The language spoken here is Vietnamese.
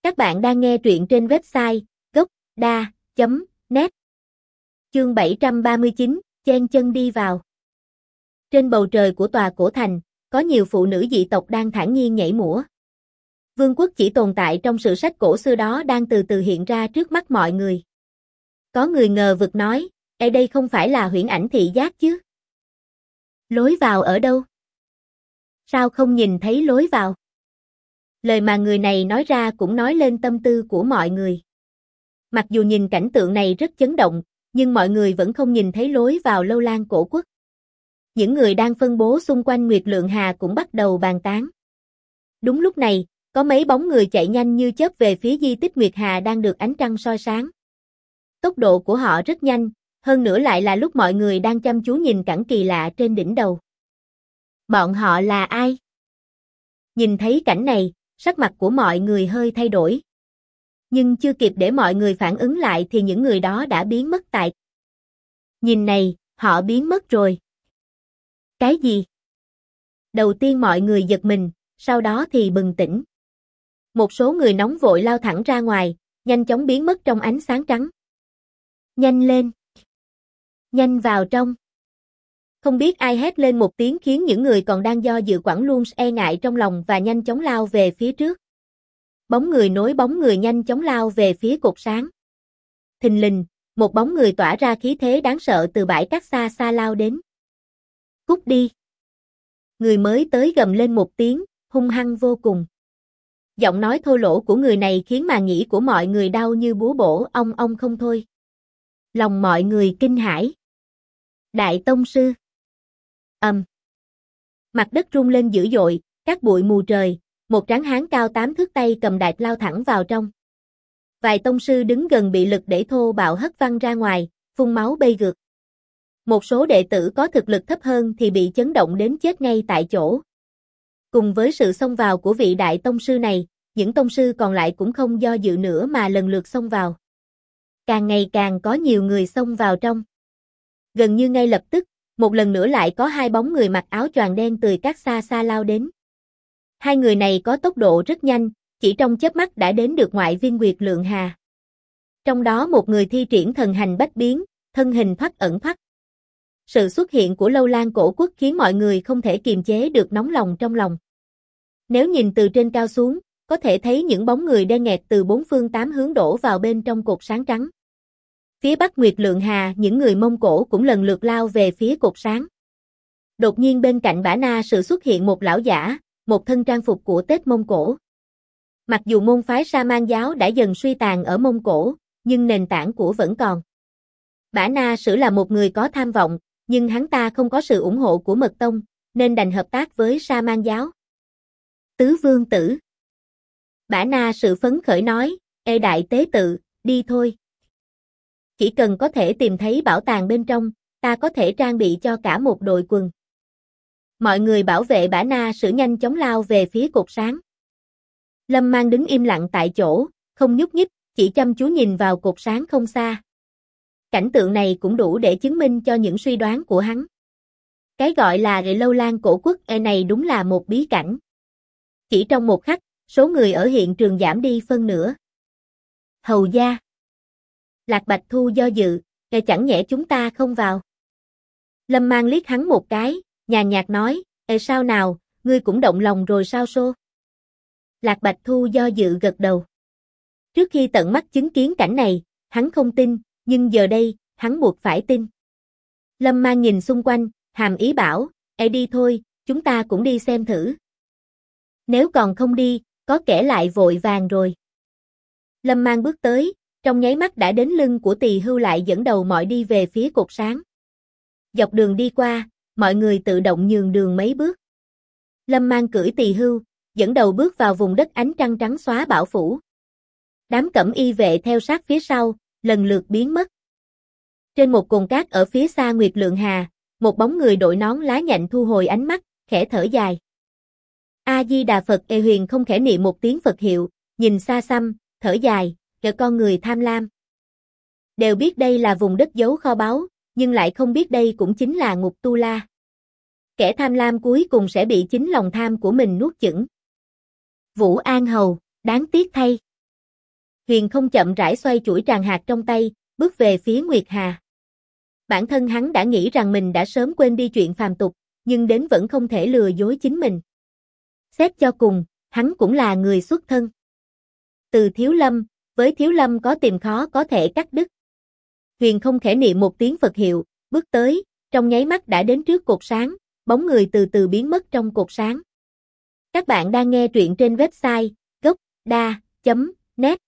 Các bạn đang nghe truyện trên website gocda.net. Chương 739, chen chân đi vào. Trên bầu trời của tòa cổ thành, có nhiều phụ nữ dị tộc đang thản nhiên nhảy múa. Vương quốc chỉ tồn tại trong sử sách cổ xưa đó đang từ từ hiện ra trước mắt mọi người. Có người ngờ vực nói, đây không phải là huyễn ảnh thị giác chứ? Lối vào ở đâu? Sao không nhìn thấy lối vào? Lời mà người này nói ra cũng nói lên tâm tư của mọi người. Mặc dù nhìn cảnh tượng này rất chấn động, nhưng mọi người vẫn không nhìn thấy lối vào Lâu Lan cổ quốc. Những người đang phân bố xung quanh Nguyệt Lượng Hà cũng bắt đầu bàn tán. Đúng lúc này, có mấy bóng người chạy nhanh như chớp về phía di tích Nguyệt Hà đang được ánh trăng soi sáng. Tốc độ của họ rất nhanh, hơn nữa lại là lúc mọi người đang chăm chú nhìn cảnh kỳ lạ trên đỉnh đầu. Bọn họ là ai? Nhìn thấy cảnh này, sắc mặt của mọi người hơi thay đổi. Nhưng chưa kịp để mọi người phản ứng lại thì những người đó đã biến mất tại. Nhìn này, họ biến mất rồi. Cái gì? Đầu tiên mọi người giật mình, sau đó thì bừng tỉnh. Một số người nóng vội lao thẳng ra ngoài, nhanh chóng biến mất trong ánh sáng trắng. Nhanh lên! Nhanh vào trong! Không biết ai hét lên một tiếng khiến những người còn đang do dự quẳng luôn e ngại trong lòng và nhanh chóng lao về phía trước. Bóng người nối bóng người nhanh chóng lao về phía cột sáng. Thình lình, một bóng người tỏa ra khí thế đáng sợ từ bãi cát xa xa lao đến. Cút đi! Người mới tới gầm lên một tiếng, hung hăng vô cùng. Giọng nói thô lỗ của người này khiến màng nhĩ của mọi người đau như búa bổ ong không thôi. Lòng mọi người kinh hãi. Đại tông sư! Mặt đất rung lên dữ dội, cát bụi mù trời, một tráng hán cao 8 thước tay cầm đạp lao thẳng vào trong. Vài tông sư đứng gần bị lực đẩy thô bạo hất văng ra ngoài, phun máu bay gượt. Một số đệ tử có thực lực thấp hơn thì bị chấn động đến chết ngay tại chỗ. Cùng với sự xông vào của vị đại tông sư này, những tông sư còn lại cũng không do dự nữa mà lần lượt xông vào. Càng ngày càng có nhiều người xông vào trong. Gần như ngay lập tức, một lần nữa lại có hai bóng người mặc áo choàng đen từ các xa xa lao đến. Hai người này có tốc độ rất nhanh, chỉ trong chớp mắt đã đến được ngoại viên Nguyệt Lượng Hà. Trong đó một người thi triển thần hành bách biến, thân hình thoắt ẩn thoắt. Sự xuất hiện của Lâu Lan cổ quốc khiến mọi người không thể kiềm chế được nóng lòng trong lòng. Nếu nhìn từ trên cao xuống, có thể thấy những bóng người đen nghẹt từ bốn phương tám hướng đổ vào bên trong cột sáng trắng. Phía bắc Nguyệt Lượng Hà, những người Mông Cổ cũng lần lượt lao về phía cột sáng. Đột nhiên bên cạnh Bả Na Sự xuất hiện một lão giả, một thân trang phục của Tết Mông Cổ. Mặc dù môn phái Sa Man giáo đã dần suy tàn ở Mông Cổ, nhưng nền tảng của vẫn còn. Bả Na Sử là một người có tham vọng, nhưng hắn ta không có sự ủng hộ của Mật Tông, nên đành hợp tác với Sa Man giáo. Tứ vương tử. Bả Na Sự phấn khởi nói, đại tế tự, đi thôi. Chỉ cần có thể tìm thấy bảo tàng bên trong, ta có thể trang bị cho cả một đội quần. Mọi người bảo vệ Bả Na Sử nhanh chóng lao về phía cột sáng. Lâm Mang đứng im lặng tại chỗ, không nhúc nhích, chỉ chăm chú nhìn vào cột sáng không xa. Cảnh tượng này cũng đủ để chứng minh cho những suy đoán của hắn. Cái gọi là Lâu Lan cổ quốc này đúng là một bí cảnh. Chỉ trong một khắc, số người ở hiện trường giảm đi phân nửa. Hầu gia. Lạc Bạch Thu do dự, chẳng nhẽ chúng ta không vào. Lâm Mang liếc hắn một cái, nhàn nhạt nói, sao nào, ngươi cũng động lòng rồi sao xô? Lạc Bạch Thu do dự gật đầu. Trước khi tận mắt chứng kiến cảnh này, hắn không tin, nhưng giờ đây, hắn buộc phải tin. Lâm Mang nhìn xung quanh, hàm ý bảo, đi thôi, chúng ta cũng đi xem thử. Nếu còn không đi, có kẻ lại vội vàng rồi. Lâm Mang bước tới, trong nháy mắt đã đến lưng của Tỳ Hưu lại dẫn đầu mọi đi về phía cột sáng. Dọc đường đi qua, mọi người tự động nhường đường mấy bước. Lâm Mang cưỡi Tỳ Hưu, dẫn đầu bước vào vùng đất ánh trăng trắng xóa bão phủ. Đám cẩm y vệ theo sát phía sau, lần lượt biến mất. Trên một cồn cát ở phía xa Nguyệt Lượng Hà, một bóng người đội nón lá nhạnh thu hồi ánh mắt, khẽ thở dài. A-di-đà Phật. Huyền không khẽ niệm một tiếng Phật hiệu, nhìn xa xăm, thở dài, con người tham lam. Đều biết đây là vùng đất giấu kho báu, nhưng lại không biết đây cũng chính là ngục Tu La. Kẻ tham lam cuối cùng sẽ bị chính lòng tham của mình nuốt chửng. Vũ An Hầu, đáng tiếc thay. Huyền không chậm rãi xoay chuỗi tràng hạt trong tay, bước về phía Nguyệt Hà. Bản thân hắn đã nghĩ rằng mình đã sớm quên đi chuyện phàm tục, nhưng đến vẫn không thể lừa dối chính mình. Xét cho cùng, hắn cũng là người xuất thân từ Thiếu Lâm, với Thiếu Lâm có tìm khó có thể cắt đứt. Huyền không khẽ niệm một tiếng Phật hiệu, bước tới, trong nháy mắt đã đến trước cột sáng, bóng người từ từ biến mất trong cột sáng. Các bạn đang nghe truyện trên website gocda.net